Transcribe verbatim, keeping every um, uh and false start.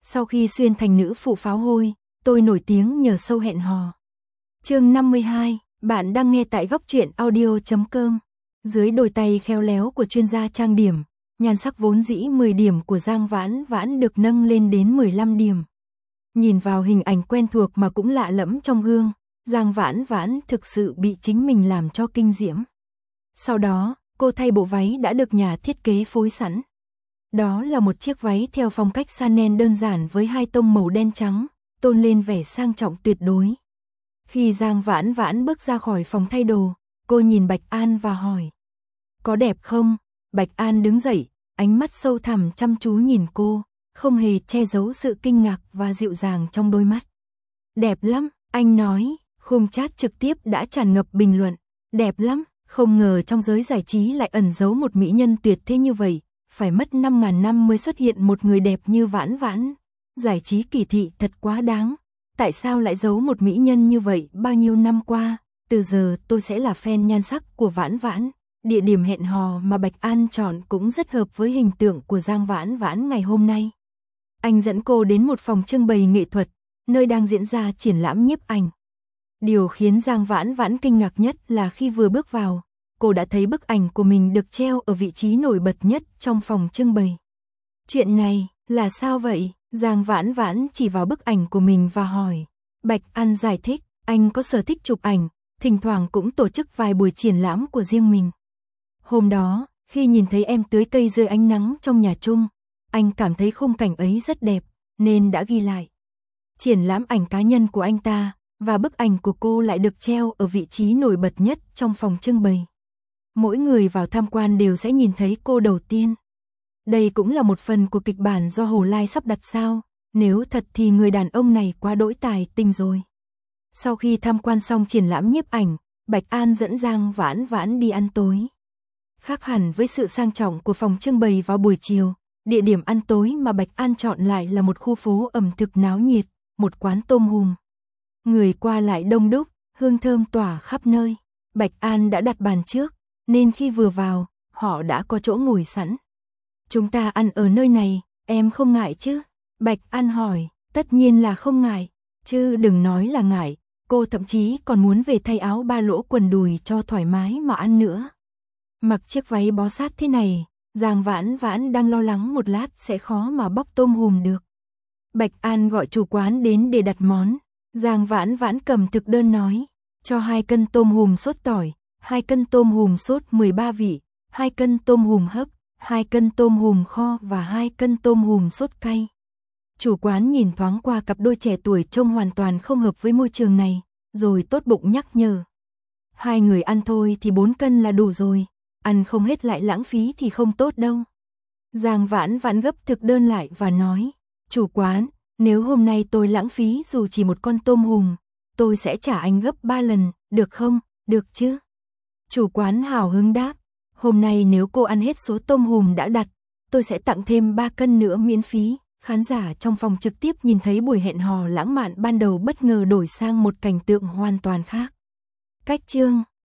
Sau khi xuyên thành nữ phụ pháo hôi, tôi nổi tiếng nhờ show hẹn hò. Chương năm mươi hai, bạn đang nghe tại góc truyện audio chấm com. Dưới đôi tay khéo léo của chuyên gia trang điểm, nhan sắc vốn dĩ mười điểm của Giang Vãn Vãn được nâng lên đến mười lăm điểm. Nhìn vào hình ảnh quen thuộc mà cũng lạ lẫm trong gương, Giang Vãn Vãn thực sự bị chính mình làm cho kinh diễm. Sau đó, cô thay bộ váy đã được nhà thiết kế phối sẵn. Đó là một chiếc váy theo phong cách Chanel đơn giản với hai tông màu đen trắng, tôn lên vẻ sang trọng tuyệt đối. Khi Giang Vãn Vãn bước ra khỏi phòng thay đồ, cô nhìn Bạch An và hỏi: "Có đẹp không?" Bạch An đứng dậy, ánh mắt sâu thẳm chăm chú nhìn cô, không hề che giấu sự kinh ngạc và dịu dàng trong đôi mắt. "Đẹp lắm," anh nói, khung chat trực tiếp đã tràn ngập bình luận. "Đẹp lắm." Không ngờ trong giới giải trí lại ẩn giấu một mỹ nhân tuyệt thế như vậy, phải mất năm ngàn năm mới xuất hiện một người đẹp như Vãn Vãn. Giải trí kỳ thị thật quá đáng. Tại sao lại giấu một mỹ nhân như vậy bao nhiêu năm qua? Từ giờ tôi sẽ là fan nhan sắc của Vãn Vãn. Địa điểm hẹn hò mà Bạch An chọn cũng rất hợp với hình tượng của Giang Vãn Vãn ngày hôm nay. Anh dẫn cô đến một phòng trưng bày nghệ thuật, nơi đang diễn ra triển lãm nhiếp ảnh. Điều khiến Giang Vãn Vãn kinh ngạc nhất là khi vừa bước vào, cô đã thấy bức ảnh của mình được treo ở vị trí nổi bật nhất trong phòng trưng bày. "Chuyện này là sao vậy?" Giang Vãn Vãn chỉ vào bức ảnh của mình và hỏi. Bạch An giải thích, anh có sở thích chụp ảnh, thỉnh thoảng cũng tổ chức vài buổi triển lãm của riêng mình. Hôm đó, khi nhìn thấy em tưới cây dưới ánh nắng trong nhà chung, anh cảm thấy khung cảnh ấy rất đẹp, nên đã ghi lại. Triển lãm ảnh cá nhân của anh ta, và bức ảnh của cô lại được treo ở vị trí nổi bật nhất trong phòng trưng bày. Mỗi người vào tham quan đều sẽ nhìn thấy cô đầu tiên. Đây cũng là một phần của kịch bản do Hồ Lai sắp đặt sao, nếu thật thì người đàn ông này quá đỗi tài tình rồi. Sau khi tham quan xong triển lãm nhiếp ảnh, Bạch An dẫn Giang Vãn Vãn đi ăn tối. Khác hẳn với sự sang trọng của phòng trưng bày vào buổi chiều, địa điểm ăn tối mà Bạch An chọn lại là một khu phố ẩm thực náo nhiệt, một quán tôm hùm. Người qua lại đông đúc, hương thơm tỏa khắp nơi. Bạch An đã đặt bàn trước, nên khi vừa vào, họ đã có chỗ ngồi sẵn. "Chúng ta ăn ở nơi này, em không ngại chứ?" Bạch An hỏi. "Tất nhiên là không ngại, chứ đừng nói là ngại, cô thậm chí còn muốn về thay áo ba lỗ quần đùi cho thoải mái mà ăn nữa." Mặc chiếc váy bó sát thế này, Giang Vãn Vãn đang lo lắng một lát sẽ khó mà bóc tôm hùm được. Bạch An gọi chủ quán đến để đặt món. Giang Vãn Vãn cầm thực đơn nói, cho hai cân tôm hùm sốt tỏi, hai cân tôm hùm sốt mười ba vị, hai cân tôm hùm hấp, hai cân tôm hùm kho và hai cân tôm hùm sốt cay. Chủ quán nhìn thoáng qua cặp đôi trẻ tuổi trông hoàn toàn không hợp với môi trường này, rồi tốt bụng nhắc nhở. Hai người ăn thôi thì bốn cân là đủ rồi, ăn không hết lại lãng phí thì không tốt đâu. Giang Vãn Vãn gấp thực đơn lại và nói, chủ quán, nếu hôm nay tôi lãng phí dù chỉ một con tôm hùm, tôi sẽ trả anh gấp ba lần, được không? Được chứ? Chủ quán hào hứng đáp, hôm nay nếu cô ăn hết số tôm hùm đã đặt, tôi sẽ tặng thêm ba cân nữa miễn phí. Khán giả trong phòng trực tiếp nhìn thấy buổi hẹn hò lãng mạn ban đầu bất ngờ đổi sang một cảnh tượng hoàn toàn khác. Cách chương